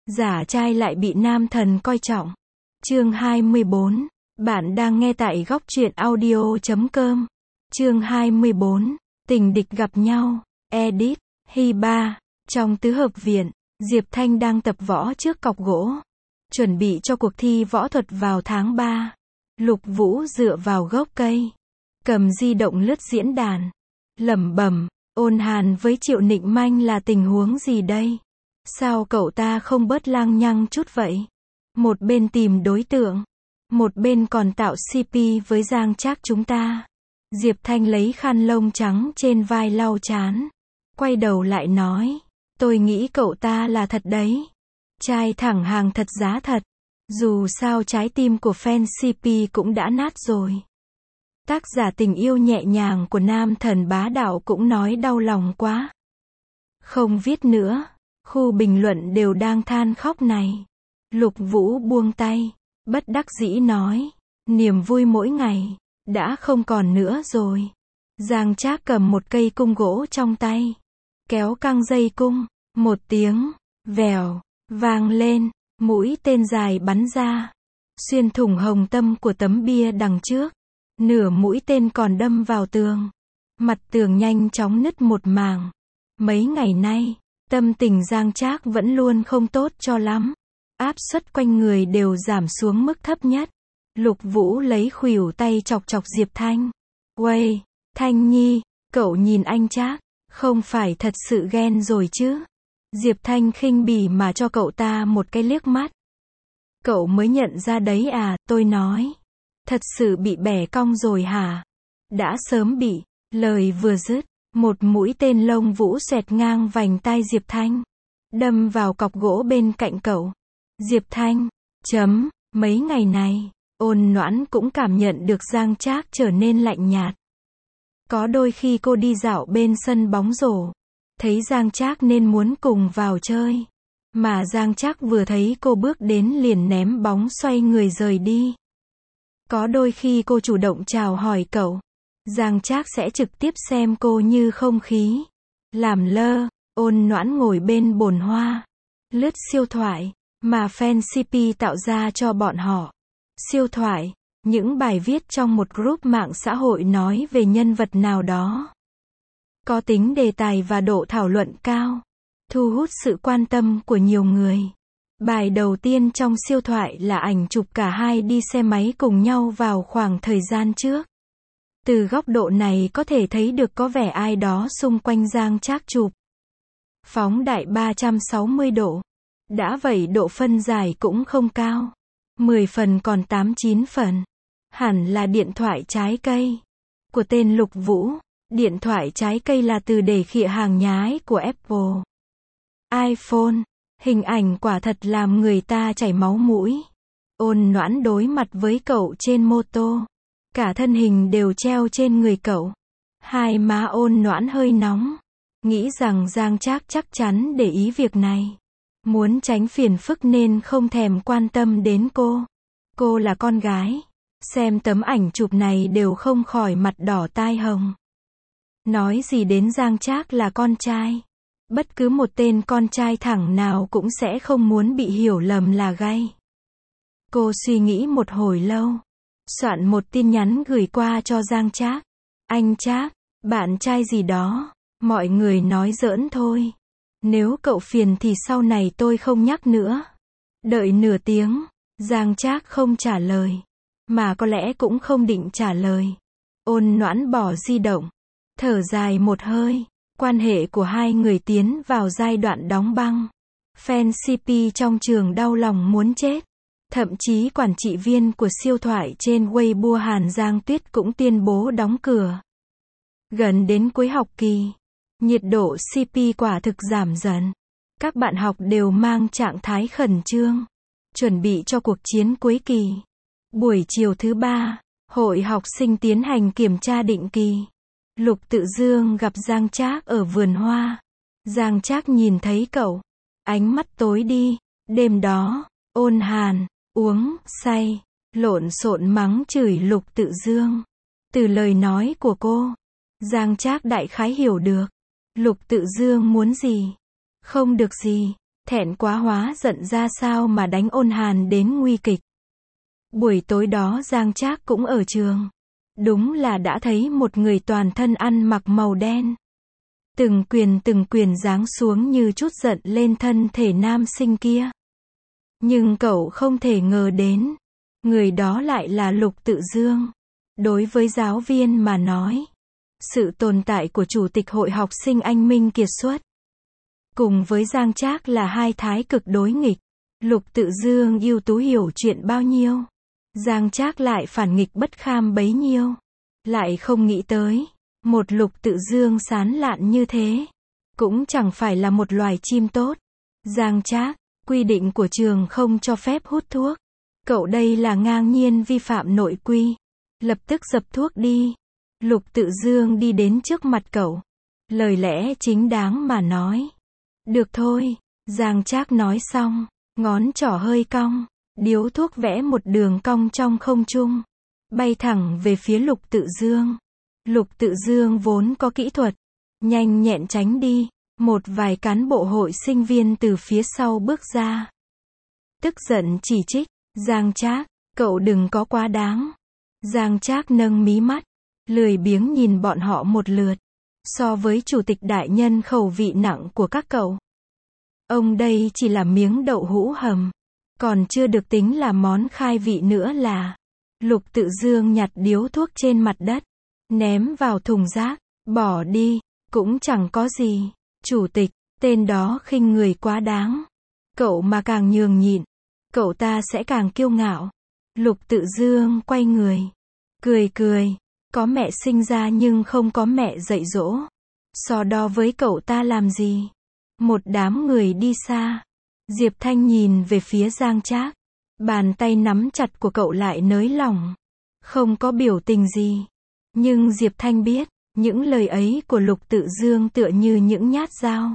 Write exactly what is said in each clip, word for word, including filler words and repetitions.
Giả trai lại bị nam thần coi trọng. Chương hai mươi bốn. Bạn đang nghe tại góc truyện audio chấm com. Chương hai mươi bốn. Tình địch gặp nhau. Edit. Hiba. Trong tứ hợp viện, Diệp Thanh đang tập võ trước cọc gỗ. Chuẩn bị cho cuộc thi võ thuật vào tháng ba. Lục Vũ dựa vào gốc cây, cầm di động lướt diễn đàn. Lẩm bẩm, Ôn Hàn với Triệu Nịnh Manh là tình huống gì đây? Sao cậu ta không bớt lăng nhăng chút vậy? Một bên tìm đối tượng, một bên còn tạo xê pê với Giang Trác chúng ta. Diệp Thanh lấy khăn lông trắng trên vai lau chán. Quay đầu lại nói, tôi nghĩ cậu ta là thật đấy. Trai thẳng hàng thật giá thật. Dù sao trái tim của fan xê pê cũng đã nát rồi. Tác giả tình yêu nhẹ nhàng của nam thần bá đạo cũng nói đau lòng quá. Không viết nữa. Khu bình luận đều đang than khóc này. Lục Vũ buông tay, bất đắc dĩ nói, niềm vui mỗi ngày đã không còn nữa rồi. Giang Trác cầm một cây cung gỗ trong tay, kéo căng dây cung, một tiếng vèo vang lên, mũi tên dài bắn ra, xuyên thủng hồng tâm của tấm bia đằng trước. Nửa mũi tên còn đâm vào tường, mặt tường nhanh chóng nứt một mảng. Mấy ngày nay, tâm tình Giang Trác vẫn luôn không tốt cho lắm. Áp suất quanh người đều giảm xuống mức thấp nhất. Lục Vũ lấy khuỷu tay chọc chọc Diệp Thanh. Uầy, Thanh Nhi, cậu nhìn anh Trác, không phải thật sự ghen rồi chứ? Diệp Thanh khinh bỉ mà cho cậu ta một cái liếc mắt. Cậu mới nhận ra đấy à, tôi nói. Thật sự bị bẻ cong rồi hả? Đã sớm bị. Lời vừa dứt, một mũi tên lông vũ xoẹt ngang vành tai Diệp Thanh, đâm vào cọc gỗ bên cạnh cậu. Diệp Thanh, chấm, mấy ngày này, Ôn Noãn cũng cảm nhận được Giang Trác trở nên lạnh nhạt. Có đôi khi cô đi dạo bên sân bóng rổ, thấy Giang Trác nên muốn cùng vào chơi. Mà Giang Trác vừa thấy cô bước đến liền ném bóng xoay người rời đi. Có đôi khi cô chủ động chào hỏi cậu, Giang Trác sẽ trực tiếp xem cô như không khí. Làm lơ, Ôn Noãn ngồi bên bồn hoa, lướt siêu thoại mà fan xê pê tạo ra cho bọn họ. Siêu thoại, những bài viết trong một group mạng xã hội nói về nhân vật nào đó. Có tính đề tài và độ thảo luận cao, thu hút sự quan tâm của nhiều người. Bài đầu tiên trong siêu thoại là ảnh chụp cả hai đi xe máy cùng nhau vào khoảng thời gian trước. Từ góc độ này có thể thấy được có vẻ ai đó xung quanh Giang Trác chụp. Phóng đại ba trăm sáu mươi độ. Đã vậy độ phân giải cũng không cao. mười phần còn tám chín phần. Hẳn là điện thoại trái cây của tên Lục Vũ. Điện thoại trái cây là từ để khịa hàng nhái của Apple. iPhone. Hình ảnh quả thật làm người ta chảy máu mũi. Ôn Noãn đối mặt với cậu trên mô tô. Cả thân hình đều treo trên người cậu. Hai má Ôn Noãn hơi nóng. Nghĩ rằng Giang Trác chắc chắn để ý việc này. Muốn tránh phiền phức nên không thèm quan tâm đến cô. Cô là con gái. Xem tấm ảnh chụp này đều không khỏi mặt đỏ tai hồng. Nói gì đến Giang Trác là con trai. Bất cứ một tên con trai thẳng nào cũng sẽ không muốn bị hiểu lầm là gay. Cô suy nghĩ một hồi lâu. Soạn một tin nhắn gửi qua cho Giang Trác. Anh Trác, bạn trai gì đó, mọi người nói giỡn thôi. Nếu cậu phiền thì sau này tôi không nhắc nữa. Đợi nửa tiếng, Giang Trác không trả lời. Mà có lẽ cũng không định trả lời. Ôn Noãn bỏ di động, thở dài một hơi. Quan hệ của hai người tiến vào giai đoạn đóng băng. Fan xê pê trong trường đau lòng muốn chết. Thậm chí quản trị viên của siêu thoại trên Weibo Hàn Giang Tuyết cũng tuyên bố đóng cửa. Gần đến cuối học kỳ, nhiệt độ xê pê quả thực giảm dần. Các bạn học đều mang trạng thái khẩn trương, chuẩn bị cho cuộc chiến cuối kỳ. Buổi chiều thứ ba, hội học sinh tiến hành kiểm tra định kỳ. Lục Tự Dương gặp Giang Trác ở vườn hoa. Giang Trác nhìn thấy cậu, ánh mắt tối đi. Đêm đó, Ôn Hàn uống say, lộn xộn mắng chửi Lục Tự Dương. Từ lời nói của cô, Giang Trác đại khái hiểu được Lục Tự Dương muốn gì. Không được gì, thẹn quá hóa giận ra sao mà đánh Ôn Hàn đến nguy kịch. Buổi tối đó Giang Trác cũng ở trường. Đúng là đã thấy một người toàn thân ăn mặc màu đen. Từng quyền từng quyền giáng xuống như chút giận lên thân thể nam sinh kia. Nhưng cậu không thể ngờ đến, người đó lại là Lục Tự Dương. Đối với giáo viên mà nói, sự tồn tại của chủ tịch hội học sinh anh minh kiệt xuất, cùng với Giang Trác là hai thái cực đối nghịch. Lục Tự Dương ưu tú hiểu chuyện bao nhiêu, Giang Trác lại phản nghịch bất kham bấy nhiêu. Lại không nghĩ tới, một Lục Tự Dương sán lạn như thế, cũng chẳng phải là một loài chim tốt. Giang Trác, quy định của trường không cho phép hút thuốc. Cậu đây là ngang nhiên vi phạm nội quy. Lập tức dập thuốc đi. Lục Tự Dương đi đến trước mặt cậu. Lời lẽ chính đáng mà nói. Được thôi. Giang Trác nói xong, ngón trỏ hơi cong, điếu thuốc vẽ một đường cong trong không trung, bay thẳng về phía Lục Tự Dương. Lục Tự Dương vốn có kỹ thuật, nhanh nhẹn tránh đi. Một vài cán bộ hội sinh viên từ phía sau bước ra, tức giận chỉ trích, Giang Trác, cậu đừng có quá đáng. Giang Trác nâng mí mắt, lười biếng nhìn bọn họ một lượt. So với chủ tịch đại nhân khẩu vị nặng của các cậu, ông đây chỉ là miếng đậu hũ hầm, còn chưa được tính là món khai vị nữa là. Lục Tự Dương nhặt điếu thuốc trên mặt đất, ném vào thùng rác, bỏ đi, cũng chẳng có gì. Chủ tịch, tên đó khinh người quá đáng. Cậu mà càng nhường nhịn, cậu ta sẽ càng kiêu ngạo. Lục Tự Dương quay người, cười cười, có mẹ sinh ra nhưng không có mẹ dạy dỗ. So đo với cậu ta làm gì? Một đám người đi xa. Diệp Thanh nhìn về phía Giang Trác, bàn tay nắm chặt của cậu lại nới lỏng, không có biểu tình gì. Nhưng Diệp Thanh biết, những lời ấy của Lục Tự Dương tựa như những nhát dao,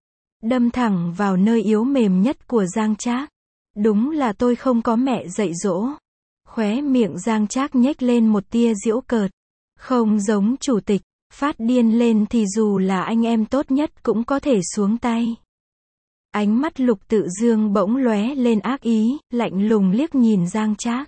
đâm thẳng vào nơi yếu mềm nhất của Giang Trác. Đúng là tôi không có mẹ dạy dỗ. Khóe miệng Giang Trác nhếch lên một tia giễu cợt. Không giống chủ tịch, phát điên lên thì dù là anh em tốt nhất cũng có thể xuống tay. Ánh mắt Lục Tự Dương bỗng lóe lên ác ý, lạnh lùng liếc nhìn Giang Trác.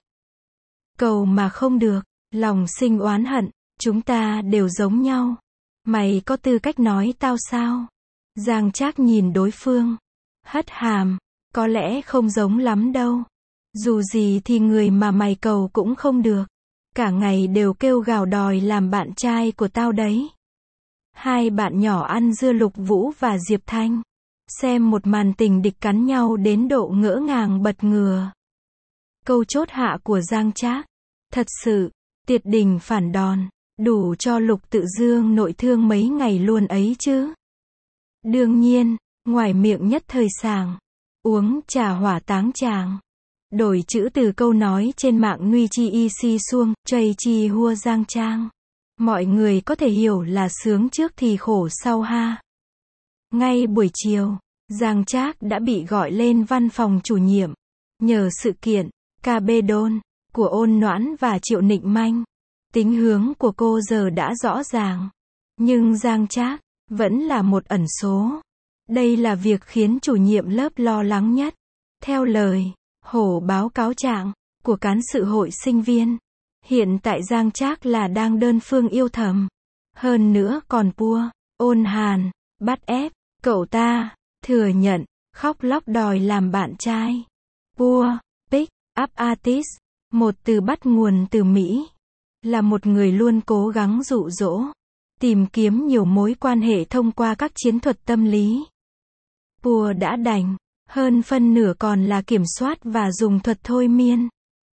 Cầu mà không được, lòng sinh oán hận. Chúng ta đều giống nhau. Mày có tư cách nói tao sao? Giang Trác nhìn đối phương, hất hàm, có lẽ không giống lắm đâu. Dù gì thì người mà mày cầu cũng không được. Cả ngày đều kêu gào đòi làm bạn trai của tao đấy. Hai bạn nhỏ ăn dưa Lục Vũ và Diệp Thanh, xem một màn tình địch cắn nhau đến độ ngỡ ngàng bật ngửa. Câu chốt hạ của Giang Trác, thật sự, tuyệt đỉnh phản đòn. Đủ cho Lục Tự Dương nội thương mấy ngày luôn ấy chứ. Đương nhiên, ngoài miệng nhất thời sảng, uống trà hỏa táng chàng. Đổi chữ từ câu nói trên mạng Nguy Chi Y Si Xuông, Chây Chi Hua Giang Trang. Mọi người có thể hiểu là sướng trước thì khổ sau ha. Ngay buổi chiều, Giang Trác đã bị gọi lên văn phòng chủ nhiệm. Nhờ sự kiện, ca bê đôn, của Ôn Noãn và Triệu Nịnh Manh. Tính hướng của cô giờ đã rõ ràng. Nhưng Giang Trác vẫn là một ẩn số. Đây là việc khiến chủ nhiệm lớp lo lắng nhất. Theo lời hổ báo cáo trạng của cán sự hội sinh viên, hiện tại Giang Trác là đang đơn phương yêu thầm. Hơn nữa còn Pua, Ôn Hàn, bắt ép cậu ta thừa nhận, khóc lóc đòi làm bạn trai. Pua, pick up artist, một từ bắt nguồn từ Mỹ, là một người luôn cố gắng dụ dỗ, tìm kiếm nhiều mối quan hệ thông qua các chiến thuật tâm lý. Pua đã đành, hơn phân nửa còn là kiểm soát và dùng thuật thôi miên.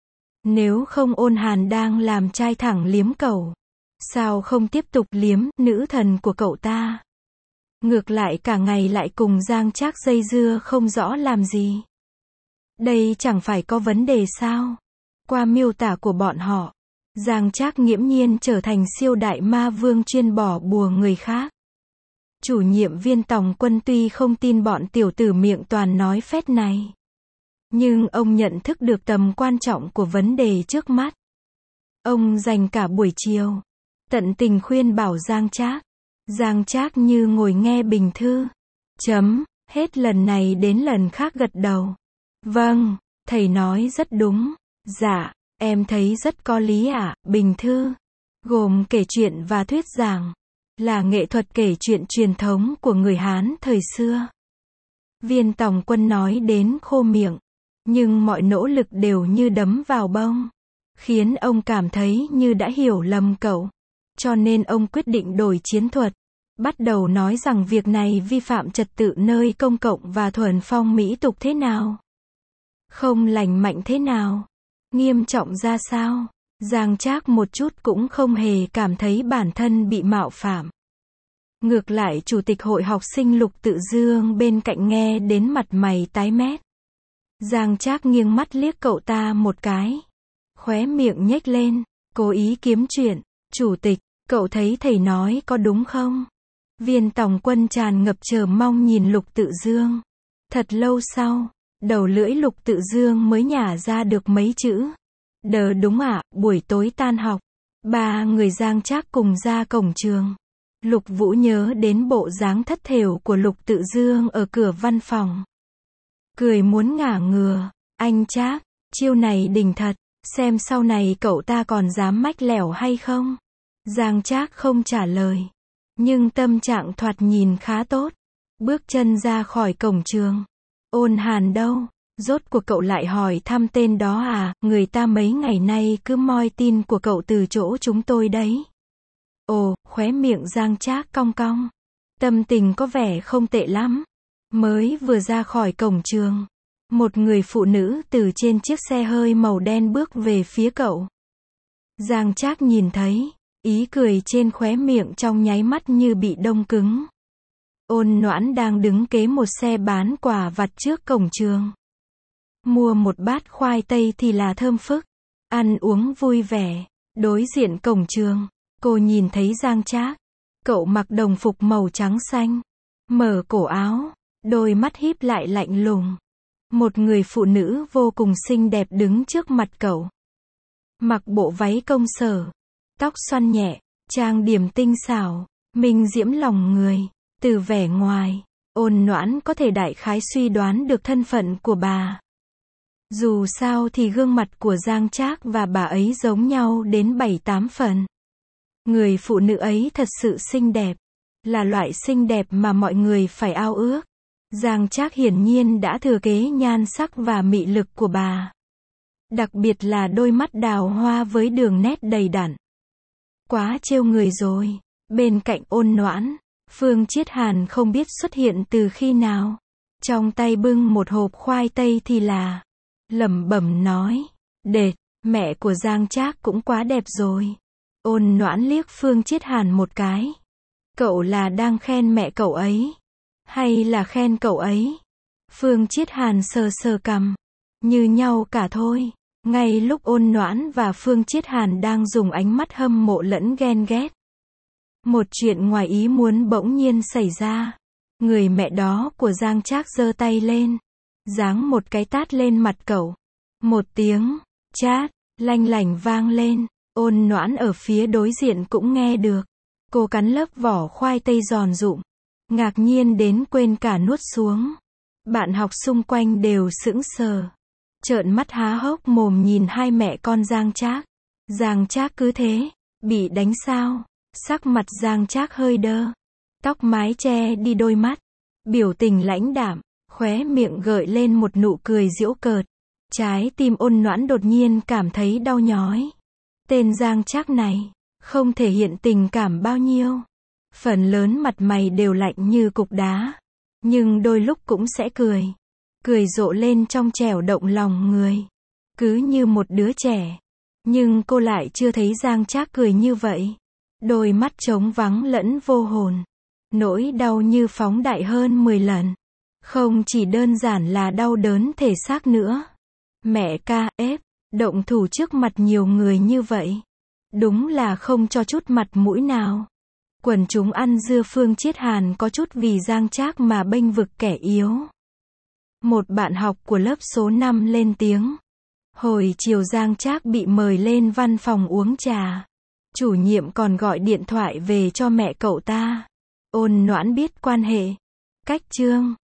Nếu không Ôn Hàn đang làm trai thẳng liếm cậu, sao không tiếp tục liếm nữ thần của cậu ta? Ngược lại cả ngày lại cùng Giang Trác dây dưa không rõ làm gì. Đây chẳng phải có vấn đề sao? Qua miêu tả của bọn họ, Giang Trác nghiễm nhiên trở thành siêu đại ma vương chuyên bỏ bùa người khác. Chủ nhiệm viên Tòng Quân tuy không tin bọn tiểu tử miệng toàn nói phét này, nhưng ông nhận thức được tầm quan trọng của vấn đề trước mắt. Ông dành cả buổi chiều, tận tình khuyên bảo Giang Trác. Giang Trác như ngồi nghe bình thư. Chấm, Hết lần này đến lần khác gật đầu. Vâng, thầy nói rất đúng. Dạ, em thấy rất có lý ạ. Bình thư, gồm kể chuyện và thuyết giảng, là nghệ thuật kể chuyện truyền thống của người Hán thời xưa. Viên Tòng Quân nói đến khô miệng, nhưng mọi nỗ lực đều như đấm vào bông, khiến ông cảm thấy như đã hiểu lầm cậu. Cho nên ông quyết định đổi chiến thuật, bắt đầu nói rằng việc này vi phạm trật tự nơi công cộng và thuần phong mỹ tục thế nào, không lành mạnh thế nào, nghiêm trọng ra sao. Giang Trác một chút cũng không hề cảm thấy bản thân bị mạo phạm. Ngược lại chủ tịch hội học sinh Lục Tự Dương bên cạnh nghe đến mặt mày tái mét. Giang Trác nghiêng mắt liếc cậu ta một cái, khóe miệng nhếch lên, cố ý kiếm chuyện. Chủ tịch, cậu thấy thầy nói có đúng không? Viên Tòng Quân tràn ngập chờ mong nhìn Lục Tự Dương. Thật lâu sau, đầu lưỡi Lục Tự Dương mới nhả ra được mấy chữ. Đờ đúng ạ. Buổi tối tan học, ba người Giang Trác cùng ra cổng trường. Lục Vũ nhớ đến bộ dáng thất thểu của Lục Tự Dương ở cửa văn phòng, cười muốn ngả ngừa. Anh Trác, chiêu này đỉnh thật, xem sau này cậu ta còn dám mách lẻo hay không. Giang Trác không trả lời, nhưng tâm trạng thoạt nhìn khá tốt. Bước chân ra khỏi cổng trường. Ôn Hàn đâu? Rốt cuộc cậu lại hỏi thăm tên đó à? Người ta mấy ngày nay cứ moi tin của cậu từ chỗ chúng tôi đấy. Ồ, khóe miệng Giang Trác cong cong. Tâm tình có vẻ không tệ lắm. Mới vừa ra khỏi cổng trường, một người phụ nữ từ trên chiếc xe hơi màu đen bước về phía cậu. Giang Trác nhìn thấy, ý cười trên khóe miệng trong nháy mắt như bị đông cứng. Ôn Noãn đang đứng kế một xe bán quà vặt trước cổng trường. Mua một bát khoai tây thì là thơm phức, ăn uống vui vẻ. Đối diện cổng trường, cô nhìn thấy Giang Trác. Cậu mặc đồng phục màu trắng xanh, mở cổ áo, đôi mắt híp lại lạnh lùng. Một người phụ nữ vô cùng xinh đẹp đứng trước mặt cậu. Mặc bộ váy công sở, tóc xoăn nhẹ, trang điểm tinh xảo, minh diễm lòng người. Từ vẻ ngoài, Ôn Noãn có thể đại khái suy đoán được thân phận của bà. Dù sao thì gương mặt của Giang Trác và bà ấy giống nhau đến bảy tám phần. Người phụ nữ ấy thật sự xinh đẹp, là loại xinh đẹp mà mọi người phải ao ước. Giang Trác hiển nhiên đã thừa kế nhan sắc và mị lực của bà. Đặc biệt là đôi mắt đào hoa với đường nét đầy đặn. Quá trêu người rồi. Bên cạnh Ôn Noãn, Phương Chiết Hàn không biết xuất hiện từ khi nào. Trong tay bưng một hộp khoai tây thì là, lẩm bẩm nói, đệt, mẹ của Giang Trác cũng quá đẹp rồi. Ôn Noãn liếc Phương Chiết Hàn một cái. Cậu là đang khen mẹ cậu ấy, hay là khen cậu ấy? Phương Chiết Hàn sờ sờ cằm, như nhau cả thôi. Ngay lúc Ôn Noãn và Phương Chiết Hàn đang dùng ánh mắt hâm mộ lẫn ghen ghét, một chuyện ngoài ý muốn bỗng nhiên xảy ra. Người mẹ đó của Giang Trác giơ tay lên, giáng một cái tát lên mặt cậu. Một tiếng chát lanh lảnh vang lên. Ôn Noãn ở phía đối diện cũng nghe được. Cô cắn lớp vỏ khoai tây giòn rụm, ngạc nhiên đến quên cả nuốt xuống. Bạn học xung quanh đều sững sờ, trợn mắt há hốc mồm nhìn hai mẹ con Giang Trác. Giang Trác cứ thế, bị đánh sao? Sắc mặt Giang Trác hơi đơ, tóc mái che đi đôi mắt, biểu tình lãnh đạm, khóe miệng gợi lên một nụ cười giễu cợt. Trái tim Ôn Noãn đột nhiên cảm thấy đau nhói. Tên Giang Trác này, không thể hiện tình cảm bao nhiêu. Phần lớn mặt mày đều lạnh như cục đá, nhưng đôi lúc cũng sẽ cười. Cười rộ lên trong trẻo động lòng người, cứ như một đứa trẻ. Nhưng cô lại chưa thấy Giang Trác cười như vậy. Đôi mắt trống vắng lẫn vô hồn. Nỗi đau như phóng đại hơn mười lần. Không chỉ đơn giản là đau đớn thể xác nữa. Mẹ ca ép, động thủ trước mặt nhiều người như vậy. Đúng là không cho chút mặt mũi nào. Quần chúng ăn dưa Phương Chiết Hàn có chút vì Giang Trác mà bênh vực kẻ yếu. Một bạn học của lớp số năm lên tiếng. Hồi chiều Giang Trác bị mời lên văn phòng uống trà. Chủ nhiệm còn gọi điện thoại về cho mẹ cậu ta. Ôn Noãn biết quan hệ, cách chương,